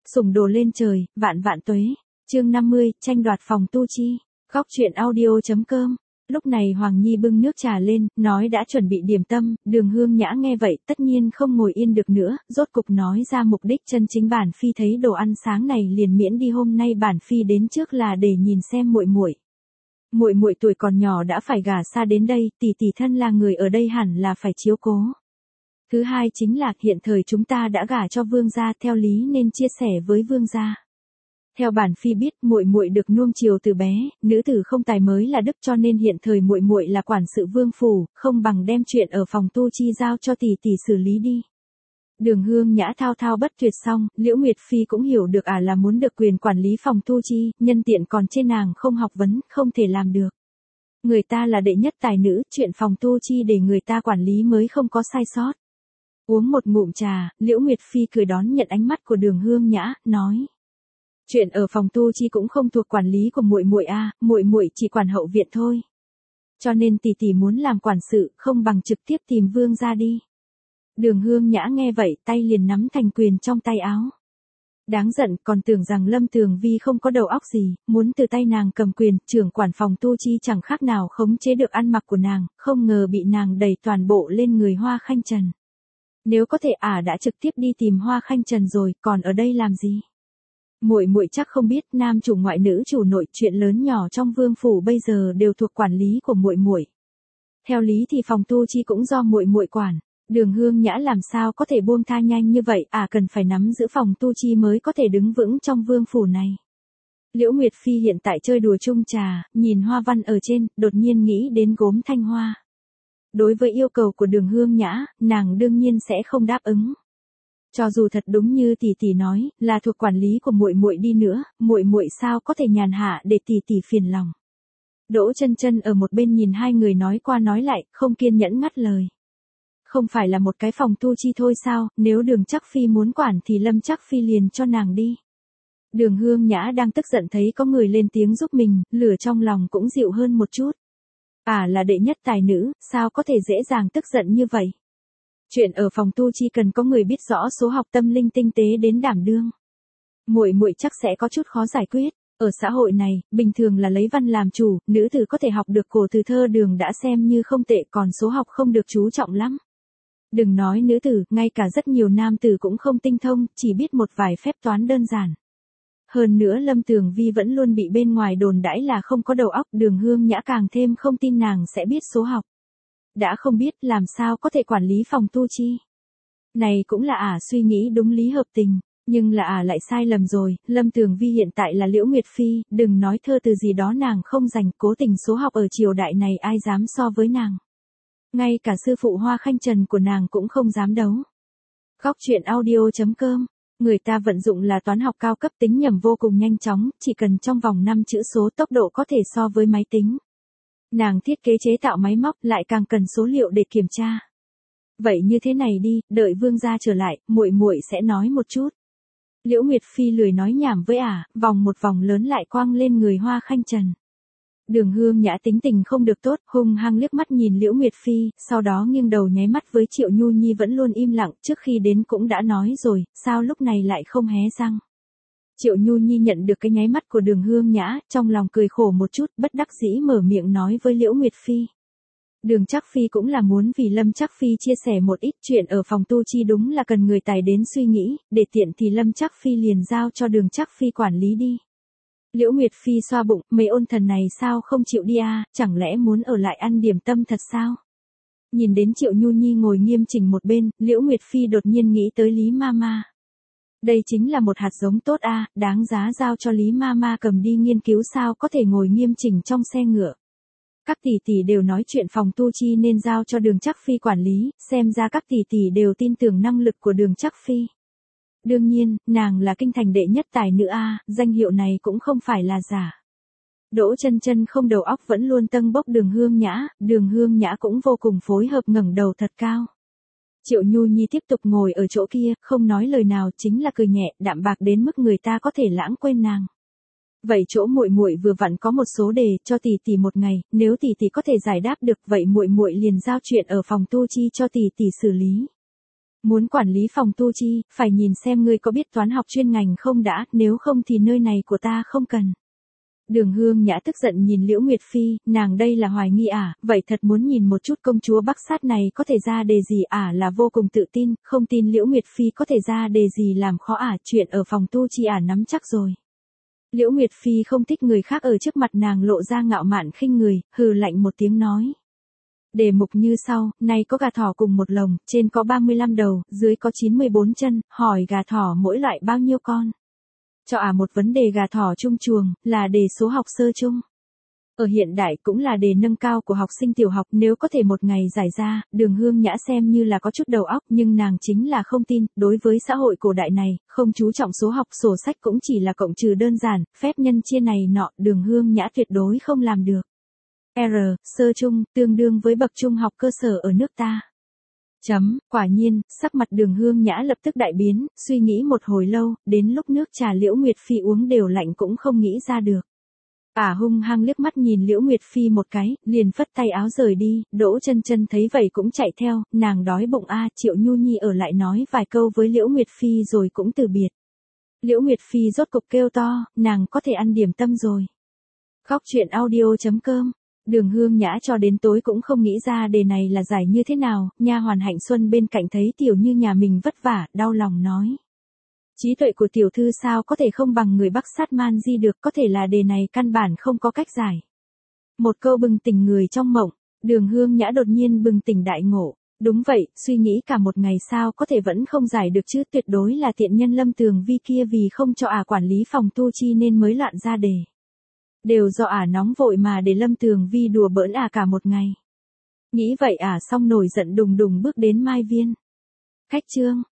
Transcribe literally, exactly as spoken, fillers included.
Sủng đồ lên trời, vạn vạn tuế. Chương năm mươi, tranh đoạt phòng tu chi. Góc truyện audio.com. Lúc này Hoàng Nhi bưng nước trà lên, nói đã chuẩn bị điểm tâm. Đường Hương Nhã nghe vậy tất nhiên không ngồi yên được nữa, rốt cục nói ra mục đích chân chính. Bản phi thấy đồ ăn sáng này liền miễn đi, hôm nay bản phi đến trước là để nhìn xem muội muội. Muội muội tuổi còn nhỏ đã phải gả xa đến đây, tỷ tỷ thân là người ở đây hẳn là phải chiếu cố. Thứ hai chính là hiện thời chúng ta đã gả cho vương gia, theo lý nên chia sẻ với vương gia. Theo bản phi biết, muội muội được nuông chiều từ bé, nữ tử không tài mới là đức, cho nên hiện thời muội muội là quản sự vương phủ, không bằng đem chuyện ở phòng tu chi giao cho tỷ tỷ xử lý đi. Đường Hương Nhã thao thao bất tuyệt xong, Liễu Nguyệt Phi cũng hiểu được à là muốn được quyền quản lý phòng tu chi, nhân tiện còn trên nàng không học vấn, không thể làm được. Người ta là đệ nhất tài nữ, chuyện phòng tu chi để người ta quản lý mới không có sai sót. Uống một ngụm trà, Liễu Nguyệt Phi cười đón nhận ánh mắt của Đường Hương Nhã, nói: chuyện ở phòng tu chi cũng không thuộc quản lý của muội muội a, muội muội chỉ quản hậu viện thôi. Cho nên tỷ tỷ muốn làm quản sự, không bằng trực tiếp tìm vương gia đi. Đường Hương Nhã nghe vậy, tay liền nắm thành quyền trong tay áo. Đáng giận, còn tưởng rằng Lâm Tường Vi không có đầu óc gì, muốn từ tay nàng cầm quyền, trưởng quản phòng tu chi chẳng khác nào khống chế được ăn mặc của nàng, không ngờ bị nàng đẩy toàn bộ lên người Hoa Khanh Trần. Nếu có thể ả à đã trực tiếp đi tìm Hoa Khanh Trần rồi, còn ở đây làm gì? Muội muội chắc không biết, nam chủ ngoại nữ chủ nội, chuyện lớn nhỏ trong vương phủ bây giờ đều thuộc quản lý của muội muội. Theo lý thì phòng tu chi cũng do muội muội quản. Đường Hương Nhã làm sao có thể buông tha nhanh như vậy, à cần phải nắm giữ phòng tu chi mới có thể đứng vững trong vương phủ này. Liễu Nguyệt Phi hiện tại chơi đùa chung trà, nhìn hoa văn ở trên, đột nhiên nghĩ đến gốm thanh hoa. Đối với yêu cầu của Đường Hương Nhã, nàng đương nhiên sẽ không đáp ứng. Cho dù thật đúng như tỷ tỷ nói, là thuộc quản lý của muội muội đi nữa, muội muội sao có thể nhàn hạ để tỷ tỷ phiền lòng. Đỗ Chân Chân ở một bên nhìn hai người nói qua nói lại, không kiên nhẫn ngắt lời. Không phải là một cái phòng tu chi thôi sao, nếu Đường Trác Phi muốn quản thì Lâm Trác Phi liền cho nàng đi. Đường Hương Nhã đang tức giận thấy có người lên tiếng giúp mình, lửa trong lòng cũng dịu hơn một chút. À là đệ nhất tài nữ, sao có thể dễ dàng tức giận như vậy? Chuyện ở phòng tu chi cần có người biết rõ số học tâm linh tinh tế đến đảm đương. Muội muội chắc sẽ có chút khó giải quyết. Ở xã hội này, bình thường là lấy văn làm chủ, nữ tử có thể học được cổ từ thơ đường đã xem như không tệ, còn số học không được chú trọng lắm. Đừng nói nữ tử, ngay cả rất nhiều nam tử cũng không tinh thông, chỉ biết một vài phép toán đơn giản. Hơn nữa Lâm Tường Vi vẫn luôn bị bên ngoài đồn đãi là không có đầu óc, Đường Hương Nhã càng thêm không tin nàng sẽ biết số học. Đã không biết làm sao có thể quản lý phòng tu chi. Này cũng là ả suy nghĩ đúng lý hợp tình, nhưng là ả lại sai lầm rồi, Lâm Tường Vi hiện tại là Liễu Nguyệt Phi, đừng nói thơ từ gì đó nàng không dành, cố tình số học ở triều đại này ai dám so với nàng. Ngay cả sư phụ Hoa Khanh Trần của nàng cũng không dám đấu. Góc truyện audio.com. Người ta vận dụng là toán học cao cấp, tính nhẩm vô cùng nhanh chóng, chỉ cần trong vòng năm chữ số, tốc độ có thể so với máy tính. Nàng thiết kế chế tạo máy móc lại càng cần số liệu để kiểm tra. Vậy như thế này đi, đợi vương gia trở lại, muội muội sẽ nói một chút. Liễu Nguyệt Phi lười nói nhảm với ả, vòng một vòng lớn lại quăng lên người Hoa Khanh Trần. Đường Hương Nhã tính tình không được tốt, hung hăng liếc mắt nhìn Liễu Nguyệt Phi, sau đó nghiêng đầu nháy mắt với Triệu Nhu Nhi vẫn luôn im lặng, trước khi đến cũng đã nói rồi, sao lúc này lại không hé răng. Triệu Nhu Nhi nhận được cái nháy mắt của Đường Hương Nhã, trong lòng cười khổ một chút, bất đắc dĩ mở miệng nói với Liễu Nguyệt Phi. Đường Trác Phi cũng là muốn vì Lâm Trác Phi chia sẻ một ít chuyện ở phòng tu chi, đúng là cần người tài đến suy nghĩ, để tiện thì Lâm Trác Phi liền giao cho Đường Trác Phi quản lý đi. Liễu Nguyệt Phi xoa bụng, mấy ôn thần này sao không chịu đi à, chẳng lẽ muốn ở lại ăn điểm tâm thật sao? Nhìn đến Triệu Nhu Nhi ngồi nghiêm chỉnh một bên, Liễu Nguyệt Phi đột nhiên nghĩ tới Lý Mama. Đây chính là một hạt giống tốt a, à, đáng giá giao cho Lý Mama cầm đi nghiên cứu sao có thể ngồi nghiêm chỉnh trong xe ngựa. Các tỷ tỷ đều nói chuyện phòng tu chi nên giao cho Đường Trác Phi quản lý, xem ra các tỷ tỷ đều tin tưởng năng lực của Đường Trác Phi. Đương nhiên, nàng là kinh thành đệ nhất tài nữ a, danh hiệu này cũng không phải là giả. Đỗ Chân Chân không đầu óc vẫn luôn tâng bốc Đường Hương Nhã, Đường Hương Nhã cũng vô cùng phối hợp ngẩng đầu thật cao. Triệu Nhu Nhi tiếp tục ngồi ở chỗ kia, không nói lời nào, chính là cười nhẹ, đạm bạc đến mức người ta có thể lãng quên nàng. Vậy chỗ muội muội vừa vặn có một số đề, cho tỷ tỷ một ngày, nếu tỷ tỷ có thể giải đáp được, vậy muội muội liền giao chuyện ở phòng tu chi cho tỷ tỷ xử lý. Muốn quản lý phòng tu chi, phải nhìn xem ngươi có biết toán học chuyên ngành không đã, nếu không thì nơi này của ta không cần. Đường Hương Nhã tức giận nhìn Liễu Nguyệt Phi, nàng đây là hoài nghi à, vậy thật muốn nhìn một chút công chúa Bắc Sát này có thể ra đề gì à, là vô cùng tự tin, không tin Liễu Nguyệt Phi có thể ra đề gì làm khó à, chuyện ở phòng tu chi à nắm chắc rồi. Liễu Nguyệt Phi không thích người khác ở trước mặt nàng lộ ra ngạo mạn khinh người, hừ lạnh một tiếng nói. Đề mục như sau, này có gà thỏ cùng một lồng, trên có ba mươi lăm đầu, dưới có chín mươi bốn chân, hỏi gà thỏ mỗi loại bao nhiêu con. Cho à một vấn đề gà thỏ chung chuồng, là đề số học sơ chung. Ở hiện đại cũng là đề nâng cao của học sinh tiểu học, nếu có thể một ngày giải ra, Đường Hương Nhã xem như là có chút đầu óc, nhưng nàng chính là không tin, đối với xã hội cổ đại này, không chú trọng số học, sổ sách cũng chỉ là cộng trừ đơn giản, phép nhân chia này nọ, Đường Hương Nhã tuyệt đối không làm được. R, sơ trung, tương đương với bậc trung học cơ sở ở nước ta. Chấm, quả nhiên, sắc mặt Đường Hương Nhã lập tức đại biến, suy nghĩ một hồi lâu, đến lúc nước trà Liễu Nguyệt Phi uống đều lạnh cũng không nghĩ ra được. Ả hung hăng liếc mắt nhìn Liễu Nguyệt Phi một cái, liền phất tay áo rời đi, Đỗ Chân Chân thấy vậy cũng chạy theo, nàng đói bụng a, Triệu Nhu Nhi ở lại nói vài câu với Liễu Nguyệt Phi rồi cũng từ biệt. Liễu Nguyệt Phi rốt cục kêu to, nàng có thể ăn điểm tâm rồi. Khóc chuyện audio chấm com. Đường Hương Nhã cho đến tối cũng không nghĩ ra đề này là giải như thế nào, nha hoàn Hạnh Xuân bên cạnh thấy tiểu như nhà mình vất vả, đau lòng nói. Trí tuệ của tiểu thư sao có thể không bằng người Bắc Sát Man Di được, có thể là đề này căn bản không có cách giải. Một câu bừng tỉnh người trong mộng, Đường Hương Nhã đột nhiên bừng tỉnh đại ngộ. Đúng vậy, suy nghĩ cả một ngày sao có thể vẫn không giải được chứ, tuyệt đối là tiện nhân Lâm Tường Vi kia vì không cho ả quản lý phòng tu chi nên mới loạn ra đề. Đều do ả nóng vội mà để Lâm Tường Vi đùa bỡn ả cả một ngày. Nghĩ vậy ả xong nổi giận đùng đùng bước đến Mai Viên. Khách chương.